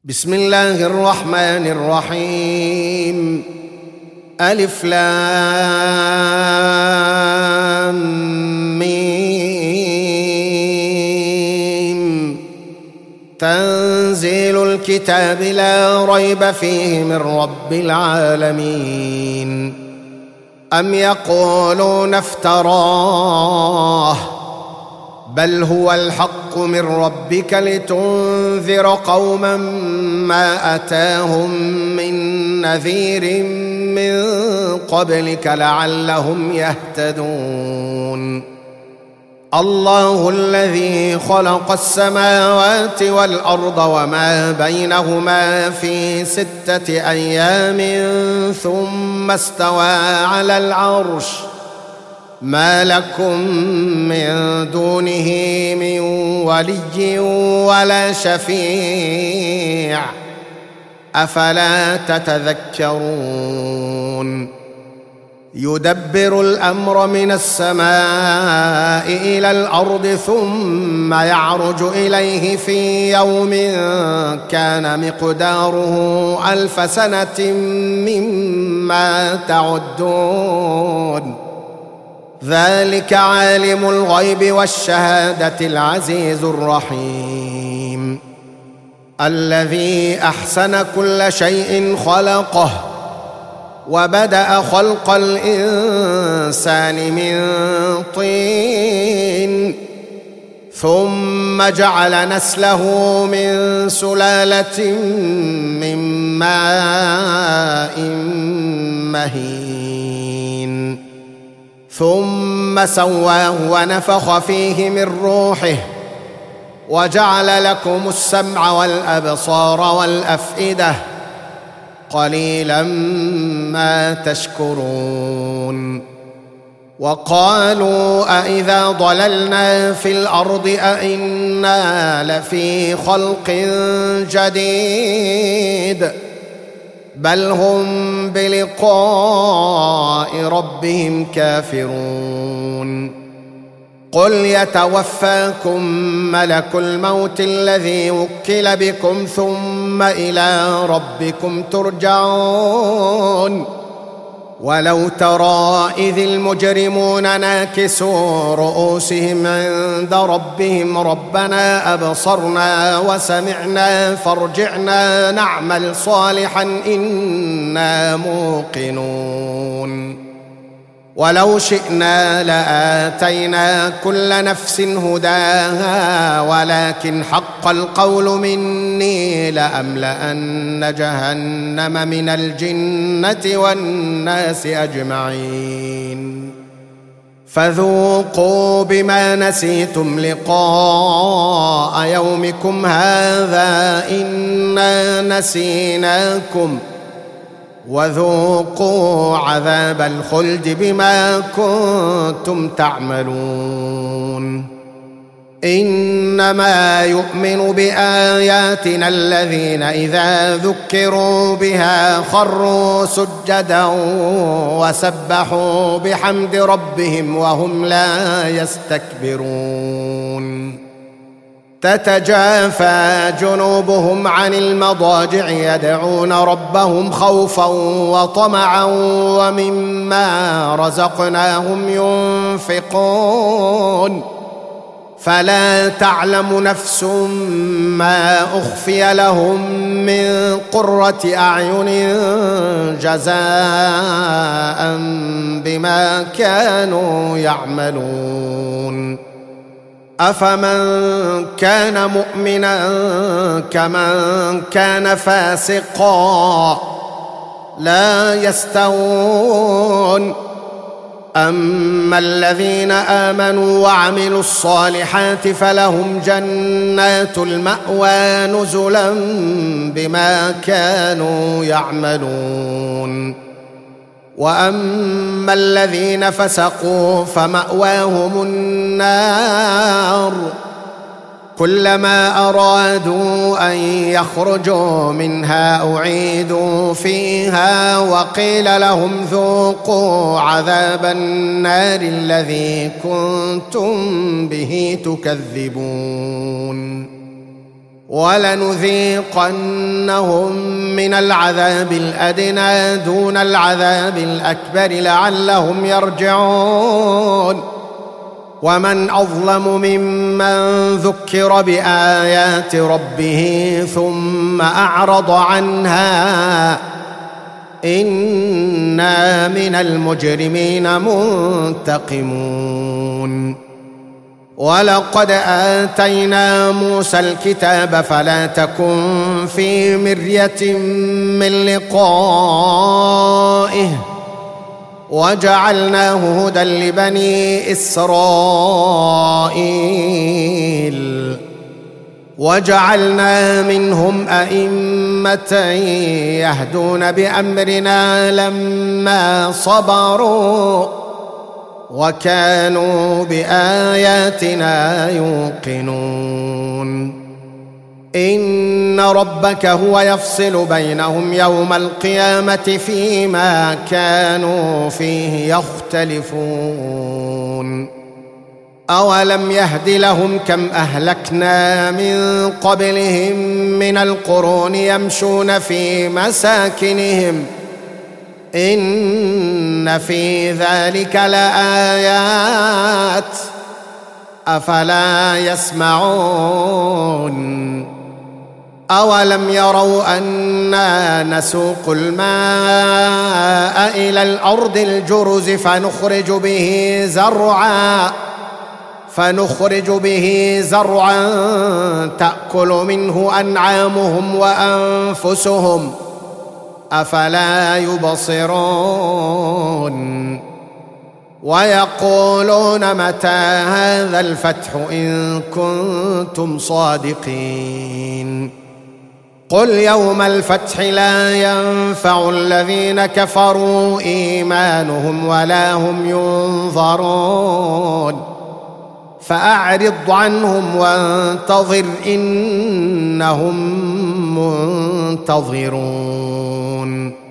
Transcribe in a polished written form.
بسم الله الرحمن الرحيم. ألف لام ميم. تنزيل الكتاب لا ريب فيه من رب العالمين. أم يقولون افتراه بل هو الحق من ربك لتنذر قوما ما أتاهم من نذير من قبلك لعلهم يهتدون. الله الذي خلق السماوات والأرض وما بينهما في 6 أيام ثم استوى على العرش ما لكم من دونه من ولي ولا شفيع أفلا تتذكرون. يدبر الأمر من السماء إلى الأرض ثم يعرج إليه في يوم كان مقداره 1000 سنة مما تعدون. ذلك عالم الغيب والشهادة العزيز الرحيم. الذي أحسن كل شيء خلقه وبدأ خلق الإنسان من طين ثم جعل نسله من سلالة من ماء مهين ثم سواه ونفخ فيه من روحه وجعل لكم السمع والأبصار والأفئدة قليلا ما تشكرون. وقالوا أإذا ضللنا في الأرض أإنا لفي خلق جديد بل هم بلقاء ربهم كافرون. قل يتوفاكم ملك الموت الذي وكل بكم ثم إلى ربكم ترجعون. ولو ترى إذ المجرمون ناكسوا رؤوسهم عند ربهم ربنا أبصرنا وسمعنا فارجعنا نعمل صالحا إنا موقنون. ولو شئنا لآتينا كل نفس هداها ولكن حق القول مني لأملأن جهنم من الجنة والناس أجمعين. فذوقوا بما نسيتم لقاء يومكم هذا إنا نسيناكم وذوقوا عذاب الخلد بما كنتم تعملون. إنما يؤمن بآياتنا الذين إذا ذكروا بها خروا سجدا وسبحوا بحمد ربهم وهم لا يستكبرون. تتجافى جنوبهم عن المضاجع يدعون ربهم خوفا وطمعا ومما رزقناهم ينفقون. فلا تعلم نفس ما أخفي لهم من قرة أعين جزاء بما كانوا يعملون. أفمن كان مؤمنا كمن كان فاسقا لا يستوون. أما الذين آمنوا وعملوا الصالحات فلهم جنات المأوى نزلا بما كانوا يعملون. وأما الذين فسقوا فمأواهم النار كلما أرادوا أن يخرجوا منها أعيدوا فيها وقيل لهم ذوقوا عذاب النار الذي كنتم به تكذبون. ولنذيقنهم من العذاب الأدنى دون العذاب الأكبر لعلهم يرجعون. ومن أظلم ممن ذكر بآيات ربه ثم أعرض عنها إنا من المجرمين منتقمون. ولقد آتينا موسى الكتاب فلا تكن في مرية من لقائه وجعلناه هدى لبني إسرائيل وجعلنا منهم أئمة يهدون بأمرنا لما صبروا وكانوا بآياتنا يوقنون. إن ربك هو يفصل بينهم يوم القيامة فيما كانوا فيه يختلفون. أولم يهد لهم كم أهلكنا من قبلهم من القرون يمشون في مساكنهم إن في ذلك لآيات أفلا يسمعون. أولم يروا أنا نسوق الماء إلى الأرض الجرز فنخرج به زرعا تأكل منه أنعامهم وأنفسهم أفلا يبصرون. ويقولون متى هذا الفتح إن كنتم صادقين. قل يوم الفتح لا ينفع الذين كفروا إيمانهم ولا هم ينظرون فأعرض عنهم وانتظر إنهم منتظرون.